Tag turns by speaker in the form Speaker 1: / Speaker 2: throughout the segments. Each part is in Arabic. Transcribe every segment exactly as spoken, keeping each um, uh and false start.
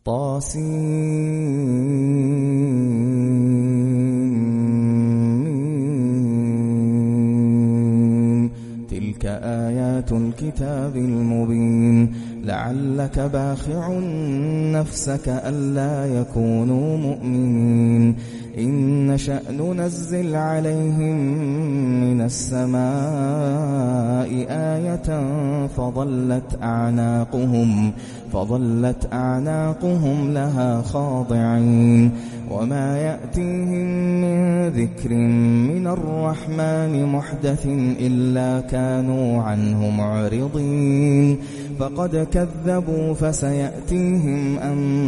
Speaker 1: طاسين. تلك آيات الكتاب المبين. لعلك باخع نفسك ألا يكونوا مؤمنين. إن نشأ ننزل عليهم من السماء آية فظلت أعناقهم فظلت أعناقهم لها خاضعين. وما يأتيهم من ذكر من الرحمن محدث إلا كانوا عنه معرضين. فقد كذبوا فسيأتيهم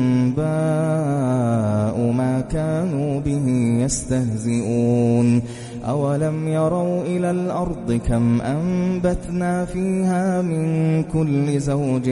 Speaker 1: أنباء ما كانوا به يستهزئون. أولم يروا إلى الأرض كم أنبتنا فيها من كل زوج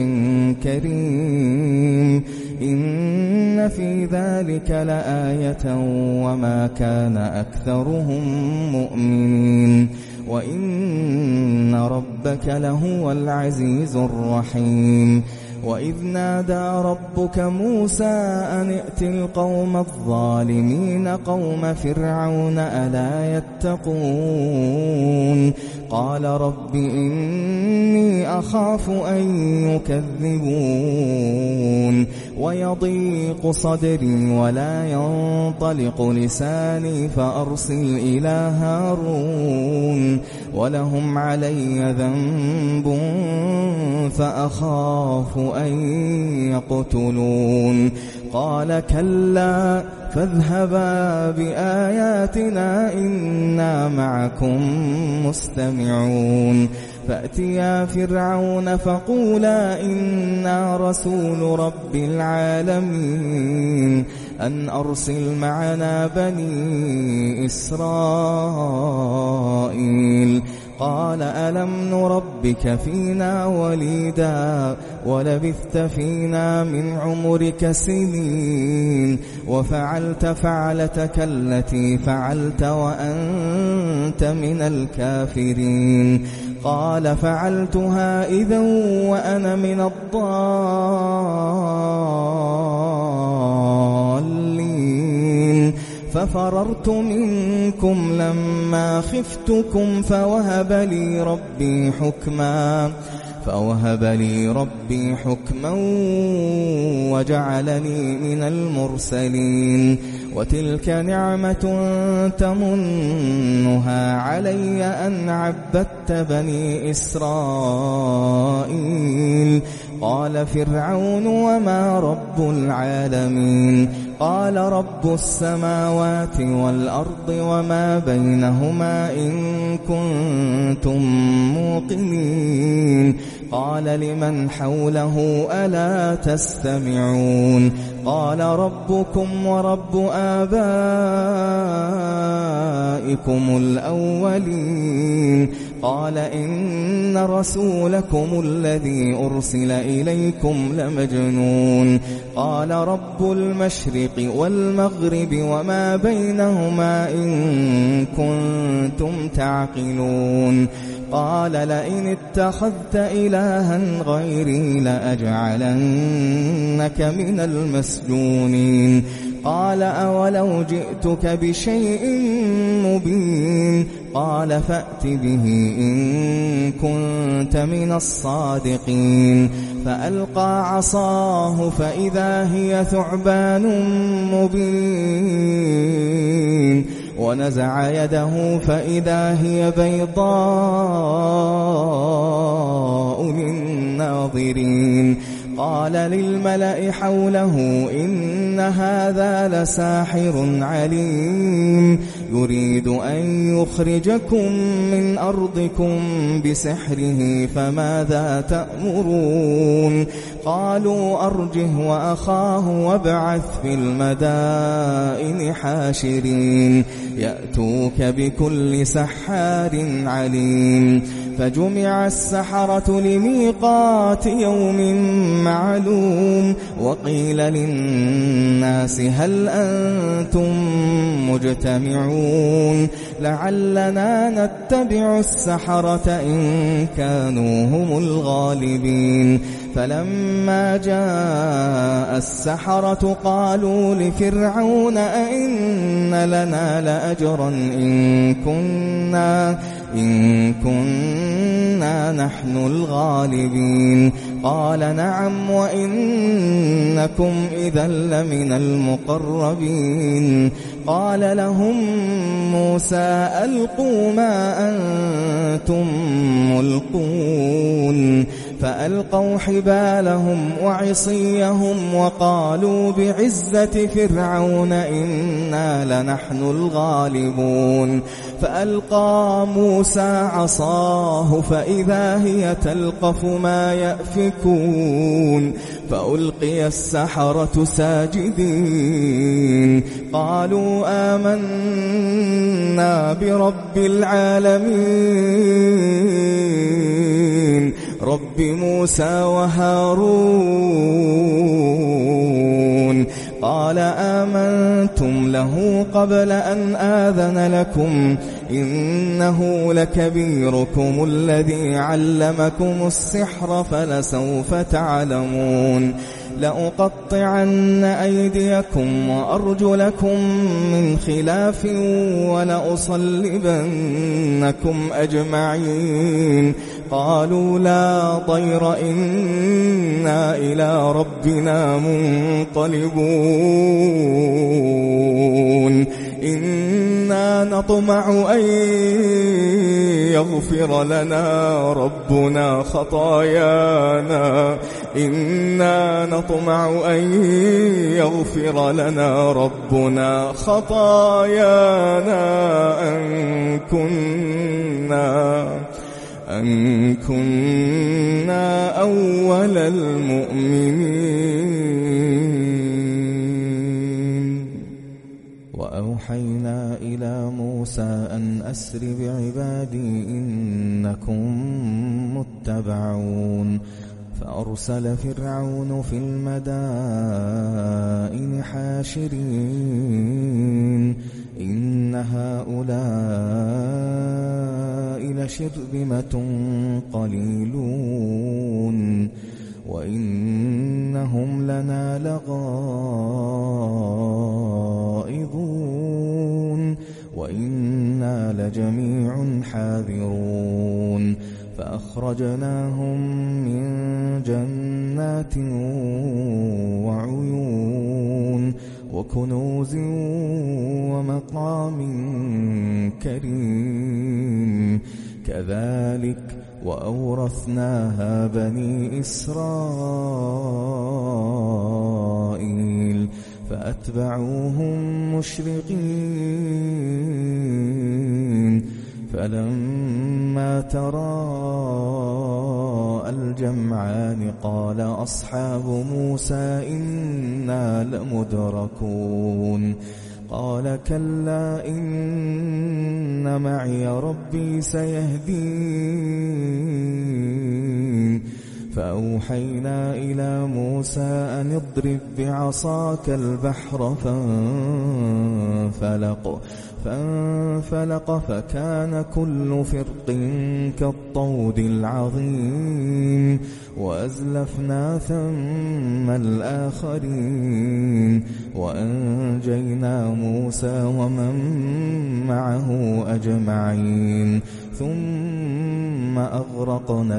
Speaker 1: كريم. إن في ذلك لآية وما كان أكثرهم مؤمنين. وإن ربك لهو العزيز الرحيم. وإذ نادى ربك موسى أن ائت القوم الظالمين قوم فرعون ألا يتقون. قال رب إني أخاف أن يكذبون ويضيق صدري ولا ينطلق لساني فأرسل إلى هارون ولهم علي ذنب فأخاف أن يقتلون. قال كلا فاذهبا بآياتنا إنا معكم مستمعون. فأتيا فرعون فقولا إنا رسول رب العالمين أن أرسل معنا بني إسرائيل. قال ألم نربك فينا وليدا ولبثت فينا من عمرك سنين وفعلت فعلتك التي فعلت وأنت من الكافرين. قال فعلتها إذا وأنا من الضالين. ففررت منكم لما خفتكم فوهب لي ربي حكما فوهب لي ربي حكما وجعلني من المرسلين. وتلك نعمة تمنها علي أن عبدت بني إسرائيل. قال فرعون وما رب العالمين. قال رب السماوات والأرض وما بينهما إن كنتم موقنين. قال لمن حوله ألا تستمعون. قال ربكم ورب آبائكم الأولين. قال إن رسولكم الذي أرسل إليكم لمجنون. قال رب المشرق والمغرب وما بينهما إن كنتم تعقلون. قال لئن اتخذت إلها غيري لأجعلنك من المسجونين. قال أولو جئتك بشيء مبين. قال فأت به إن كنت من الصادقين. فألقى عصاه فإذا هي ثعبان مبين. ونزع يده فإذا هي بيضاء للناظرين. قال للملأ حوله إن هذا لساحر عليم يريد أن يخرجكم من أرضكم بسحره فماذا تأمرون. قالوا أرجه وأخاه وابعث في المدائن حاشرين يأتوك بكل سحار عليم. فجمع السحرة لميقات يوم معلوم. وقيل للناس هل أنتم مجتمعون لعلنا نتبع السحرة إن كانوا هم الغالبين. فلما جاء السحرة قالوا لفرعون أئن لنا لأجرا إن كنا إن كنا نحن الغالبين قال نعم وإنكم إذا لمن المقربين قال لهم موسى ألقوا ما أنتم ملقون فألقوا حبالهم وعصيهم وقالوا بعزة فرعون إنا لنحن الغالبون فألقى موسى عصاه فإذا هي تلقف ما يأفكون فألقي السحرة ساجدين قالوا آمنا برب العالمين رب موسى وهارون قال آمنتم له قبل أن آذن لكم إنه لكبيركم الذي علمكم السحر فلسوف تعلمون لأقطعن أيديكم وأرجلكم من خلاف ولأصلبنكم أجمعين قالوا لا ضير إنا إلى ربنا منقلبون إنا نطمع أن يغفر لنا ربنا خطايانا إنا نطمع أن يغفر لنا ربنا خطايانا أن كنا أن كنا أول المؤمنين وأوحينا إلى موسى أن أسر بعبادي إنكم متبعون فأرسل فرعون في المدائن حاشرين إن هؤلاء لشرذمة قليلون وإنهم لنا لغائظون وإنا لجميع حاذرون فأخرجناهم من جنات وعيون وكنوز ومقام كريم كذلك وأورثناها بني إسرائيل فأتبعوهم مشرقين فلما تراءى الجمعان قال أصحاب موسى إنا لمدركون قال كلا إن معي ربي سيهدين فأوحينا إلى موسى أن اضرب بعصاك البحر فانفلق فانفلق فكان كل فرق كالطود العظيم وأزلفنا ثم الآخرين وأنجينا موسى ومن معه أجمعين ثم أغرقنا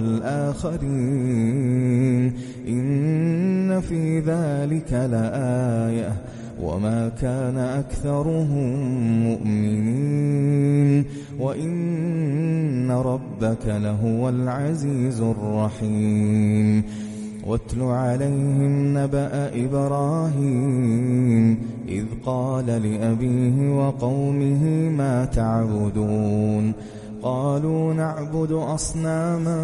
Speaker 1: الآخرين إن في ذلك لآية وما كان أكثرهم مؤمنين وإن ربك لهو العزيز الرحيم واتل عليهم نبأ إبراهيم إذ قال لأبيه وقومه ما تعبدون قالوا نعبد أصناما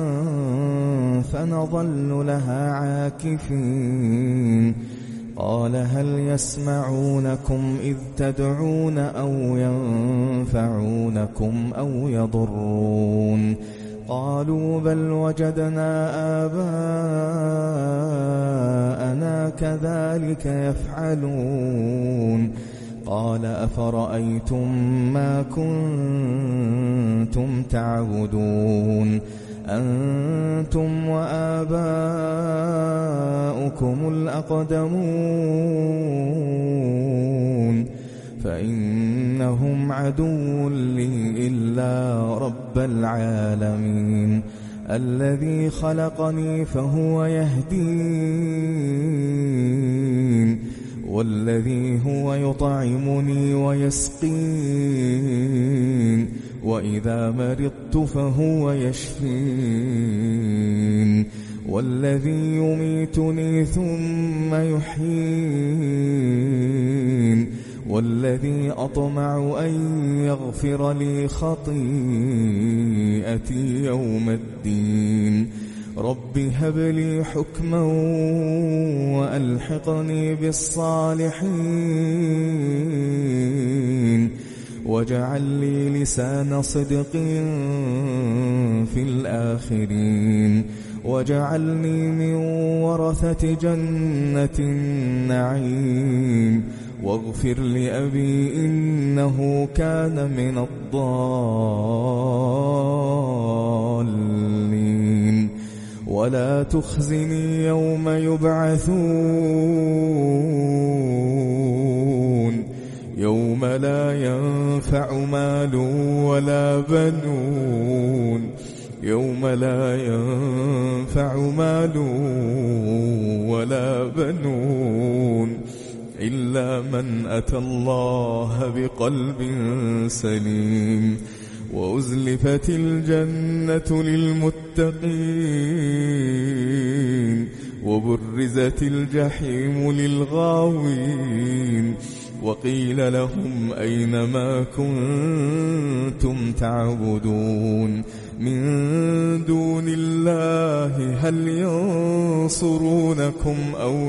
Speaker 1: فنظل لها عاكفين قال هل يسمعونكم إذ تدعون أو ينفعونكم أو يضرون قالوا بل وجدنا آباءنا كذلك يفعلون قال أفرأيتم ما كنتم تعبدون أنتم وآباؤكم الأقدمون فإنهم عدو لي إلا رب العالمين الذي خلقني فهو يهدين والذي هو يطعمني ويسقين وإذا مرضت فهو يشفين والذي يميتني ثم يحيين والذي أطمع أن يغفر لي خطيئتي يوم الدين رب هب لي حكما وألحقني بالصالحين واجعل لي لسان صدق في الآخرين واجعلني من ورثة جنة النعيم واغفر لأبي إنه كان من الضالين ولا تخزني يوم يبعثون يوم لا ينفع مال ولا بنون يوم لا ينفع مال ولا بنون إلا من أتى الله بقلب سليم وأزلفت الجنة للمتقين وبرزت الجحيم للغاوين وقيل لهم أين ما كنتم تعبدون من دون الله هل ينصرونكم أو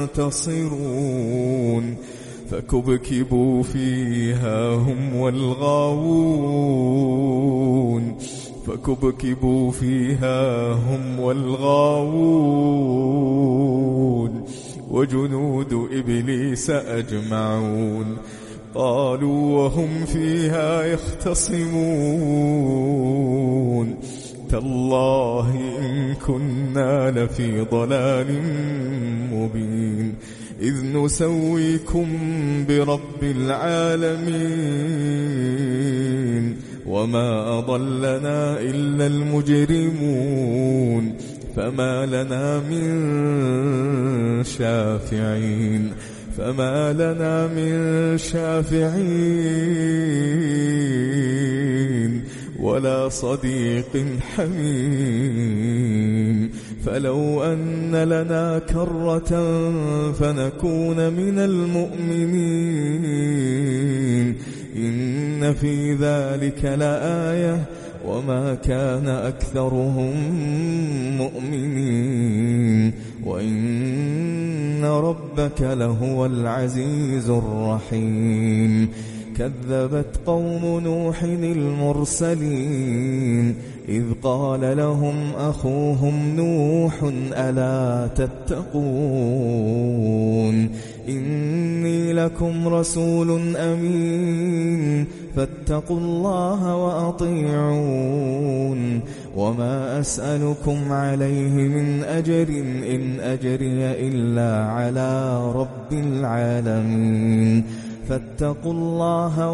Speaker 1: ينتصرون فكبكبوا فيها هم والغاوون فكبكبوا فيها هم والغاوون وجنود إبليس أجمعون قالوا وهم فيها يختصمون تالله إن كنا لفي ضلال مبين إذ نسويكم برب العالمين وما أضلنا إلا المجرمون فما لنا من شافعين فما لنا من شافعين ولا صديق حميم فلو أن لنا كرة فنكون من المؤمنين إن في ذلك لآية وما كان أكثرهم مؤمنين وإن ربك لهو العزيز الرحيم كذبت قوم نوح المرسلين إذ قال لهم أخوهم نوح ألا تتقون إني لكم رسول أمين فاتقوا الله وأطيعون وما أسألكم عليه من أجر إن أجري إلا على رب العالمين فاتقوا الله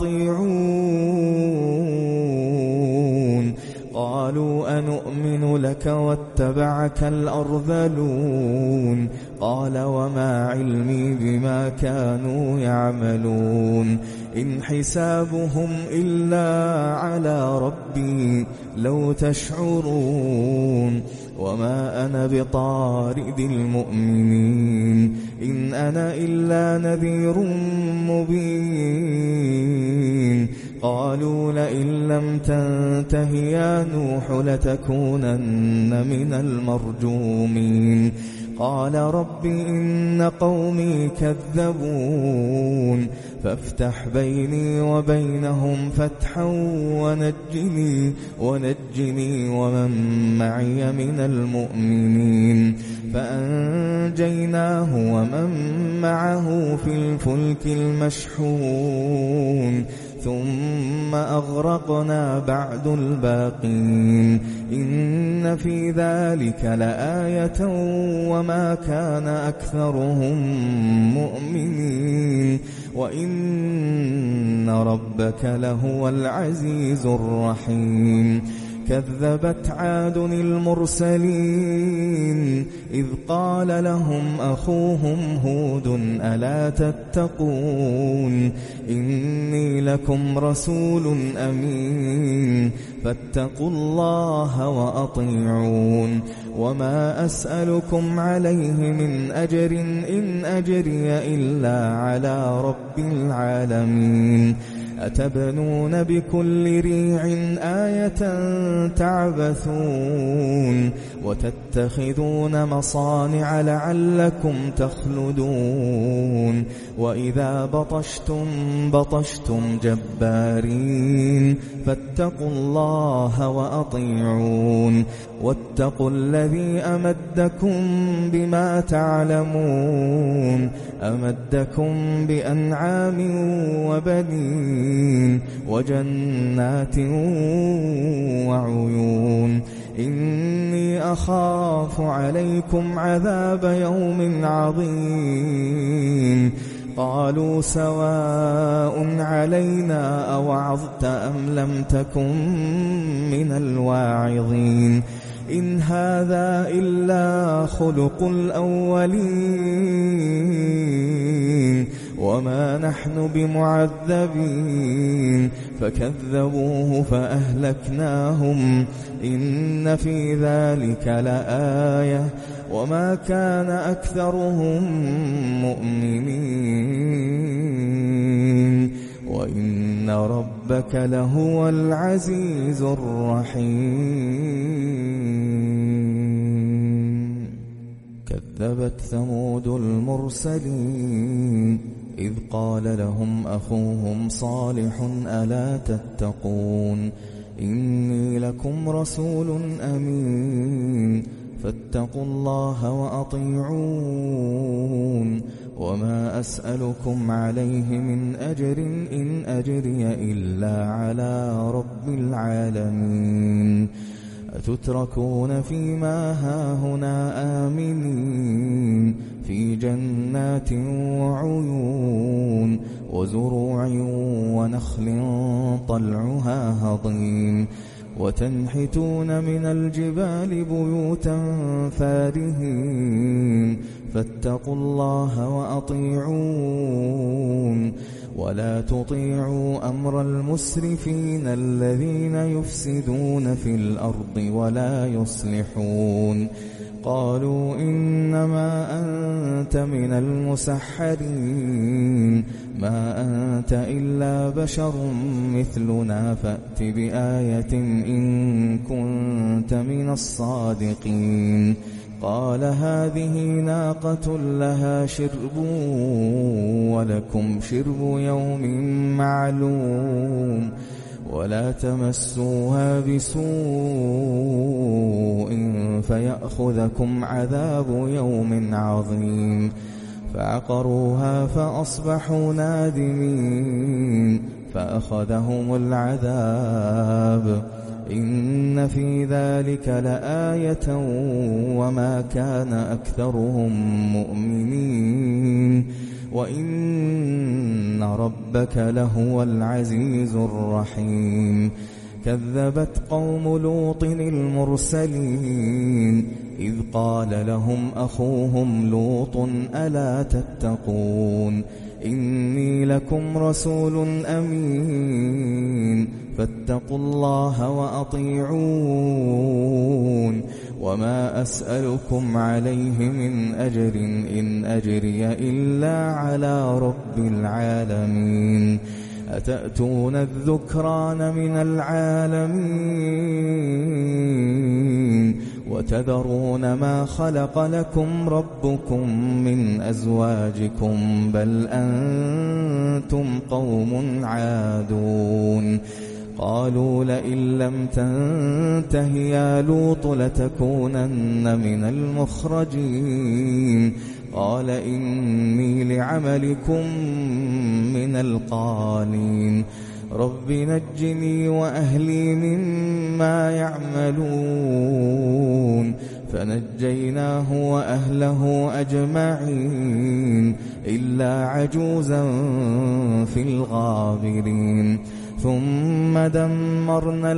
Speaker 1: وأطيعون قالوا أنؤمن لك واتبعك الأرذلون قال وما علمي بما كانوا يعملون إن حسابهم إلا على ربي لو تشعرون وما أنا بطارد المؤمنين إن أنا إلا نذير مبين قالوا لئن لم تنته يا نوح لتكونن من المرجومين قال رب إن قومي كذبون فافتح بيني وبينهم فتحا ونجني ونجني ومن معي من المؤمنين فأنجيناه ومن معه في الفلك المشحون ثم أغرقنا بعد الباقين إن في ذلك لآية وما كان أكثرهم مؤمنين وإن ربك لهو العزيز الرحيم كذبت عاد المرسلين إذ قال لهم أخوهم هود ألا تتقون إني لكم رسول أمين فاتقوا الله وأطيعون وما أسألكم عليه من أجر إن أجري إلا على رب العالمين أتبنون بكل ريع آية تعبثون وتتخذون مصانع لعلكم تخلدون وإذا بطشتم بطشتم جبارين فاتقوا الله وأطيعون واتقوا الذي أمدكم بما تعلمون أمدكم بأنعام وبنين وجنات وعيون إني أخاف عليكم عذاب يوم عظيم قالوا سواء علينا أوعظت أم لم تكن من الواعظين إن هذا إلا خلق الأولين وما نحن بمعذبين فكذبوه فأهلكناهم إن في ذلك لآية وما كان أكثرهم مؤمنين وإن ربك لهو العزيز الرحيم كذبت ثمود المرسلين إذ قال لهم أخوهم صالح ألا تتقون إني لكم رسول أمين فاتقوا الله وأطيعون وما أسألكم عليه من أجر إن أجري إلا على رب العالمين أتتركون فيما هاهنا آمنين في جنات وعيون وزروع ونخل طلعها هضيم وتنحتون من الجبال بيوتا فارهين فاتقوا الله وأطيعون ولا تطيعوا أمر المسرفين الذين يفسدون في الأرض ولا يصلحون قالوا إنما أنت من المسحرين ما أنت إلا بشر مثلنا فأت بآية إن كنت من الصادقين قال هذه ناقة لها شرب ولكم شرب يوم معلوم ولا تمسوها بسوء فيأخذكم عذاب يوم عظيم فعقروها فأصبحوا نادمين فأخذهم العذاب إن في ذلك لآية وما كان أكثرهم مؤمنين وإن ربك لهو العزيز الرحيم كذبت قوم لوط المرسلين إذ قال لهم أخوهم لوط ألا تتقون إني لكم رسول أمين فاتقوا الله وأطيعون وما أسألكم عليه من أجر إن أجري إلا على رب العالمين أتأتون الذكران من العالمين وتذرون ما خلق لكم ربكم من أزواجكم بل أنتم قوم عادون قالوا لئن لم تنته يا لوط لتكونن من المخرجين قال إني لعملكم من القالين رب نجني وأهلي مما يعملون فنجيناه وأهله أجمعين إلا عجوزا في الغابرين ثم دمرنا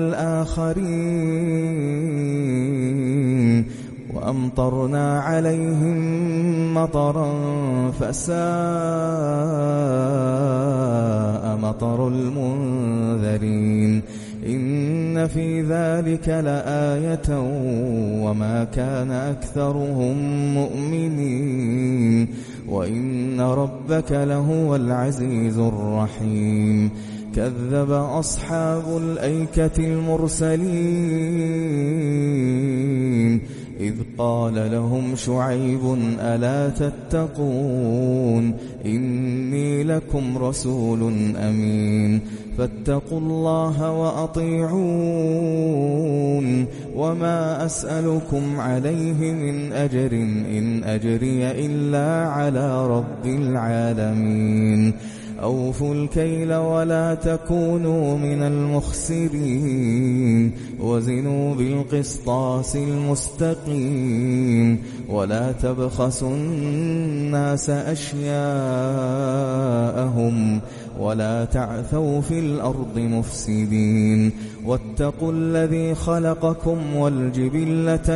Speaker 1: الآخرين وأمطرنا عليهم مطرا فساء مطر المنذرين إن في ذلك لآية وما كان أكثرهم مؤمنين وإن ربك لهو العزيز الرحيم كذب أصحاب الأيكة المرسلين إذ قال لهم شعيب ألا تتقون إني لكم رسول أمين فاتقوا الله وأطيعون وما أسألكم عليه من أجر إن أجري إلا على رب العالمين أوفوا الكيل ولا تكونوا من المخسرين وزنوا بالقسطاس المستقيم ولا تبخسوا الناس أشياءهم ولا تعثوا في الأرض مفسدين واتقوا الذي خلقكم والجبلة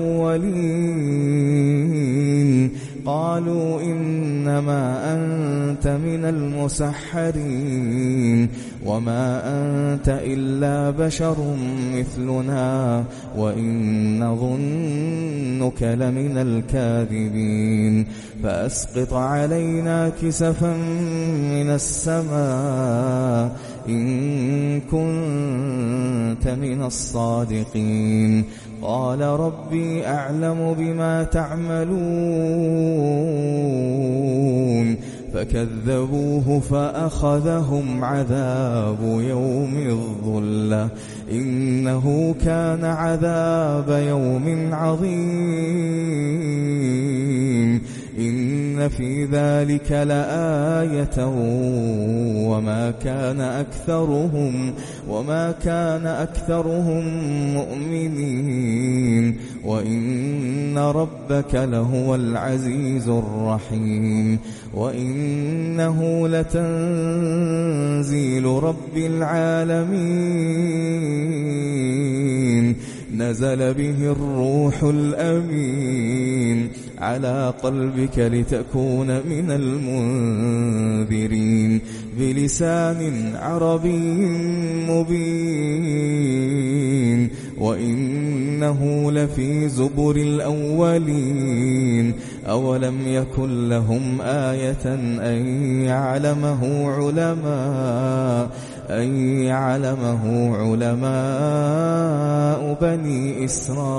Speaker 1: الأولين قالوا إنما أنت من المسحرين وما أنت إلا بشر مثلنا وإن نظنك لمن الكاذبين فأسقط علينا كسفا من السماء إن كنت من الصادقين قال ربي أعلم بما تعملون فكذبوه فأخذهم عذاب يوم الظلة إنه كان عذاب يوم عظيم إن في ذلك لآية وما كان أكثرهم وما كان أكثرهم مؤمنين وإن ربك لهو العزيز الرحيم وإنه لتنزيل رب العالمين نزل به الروح الأمين على قلبك لتكون من المنذرين بلسان عربي مبين وإنه لفي زبر الأولين أولم يكن لهم آية أن يعلمه علماء أن يعلمه علماء بني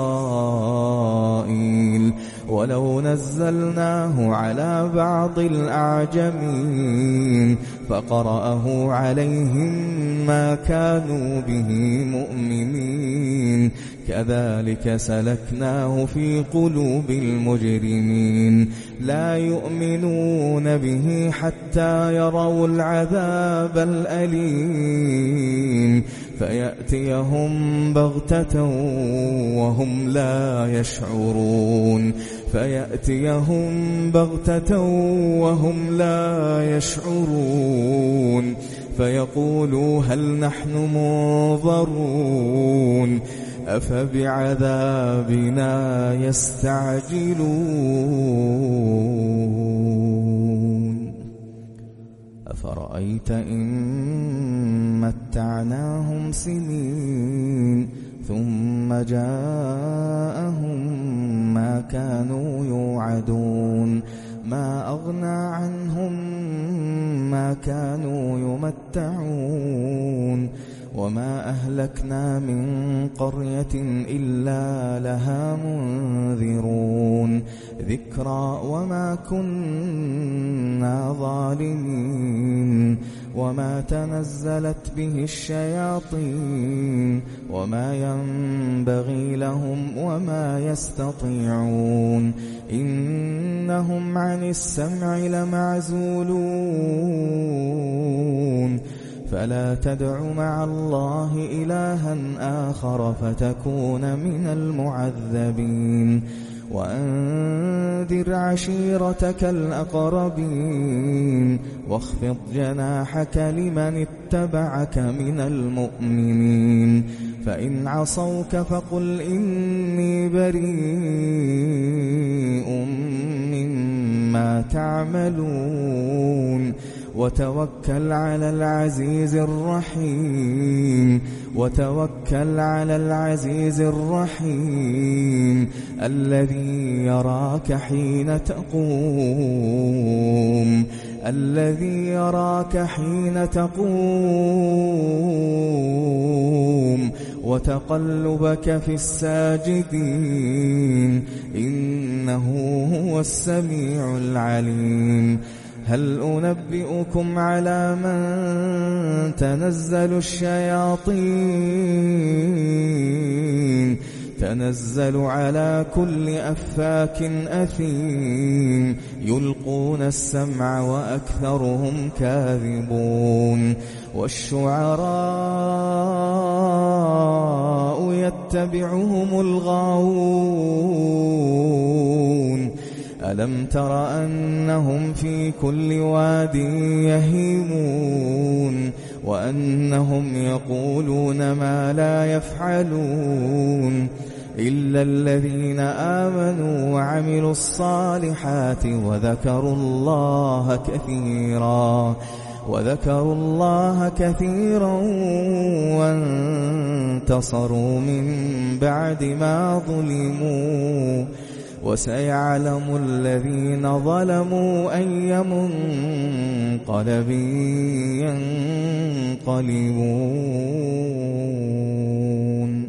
Speaker 1: إسرائيل ولو نزلناه على بعض الأعجمين فقرأه عليهم ما كانوا به مؤمنين كذلك سلكناه في قلوب المجرمين لا يؤمنون به حتى يروا العذاب الأليم فيأتيهم بغتة وهم لا يشعرون فيأتيهم بغتة وهم لا يشعرون فيقولوا هل نحن منظرون أفبعذابنا يستعجلون أفرأيت إن متعناهم سنين ثم جاءهم ما كانوا يوعدون ما أغنى عنهم ما كانوا يمتعون وما أهلكنا من قرية إلا لها منذرون ذكرى وما كنا ظالمين وما تنزلت به الشياطين وما ينبغي لهم وما يستطيعون إنهم عن السمع لمعزولون فلا تدع مع الله إلها آخر فتكون من المعذبين وأنذر عشيرتك الأقربين واخفض جناحك لمن اتبعك من المؤمنين فإن عصوك فقل إني بريء مما تعملون وتوكل على العزيز الرحيم وتوكل على العزيز الرحيم الذي يراك حين تقوم الذي يراك حين تقوم وتقلبك في الساجدين إنه هو السميع العليم هل أنبئكم على من تنزل الشياطين تنزل على كل أفاك أثيم يلقون السمع وأكثرهم كاذبون والشعراء يتبعهم الغاوون ألم تر أنهم في كل واد يهيمون وأنهم يقولون ما لا يفعلون إلا الذين آمنوا وعملوا الصالحات وذكروا الله كثيرا وذكروا الله كثيرا وانتصروا من بعد ما ظلموا وسيعلم الذين ظلموا أي منقلب ينقلبون.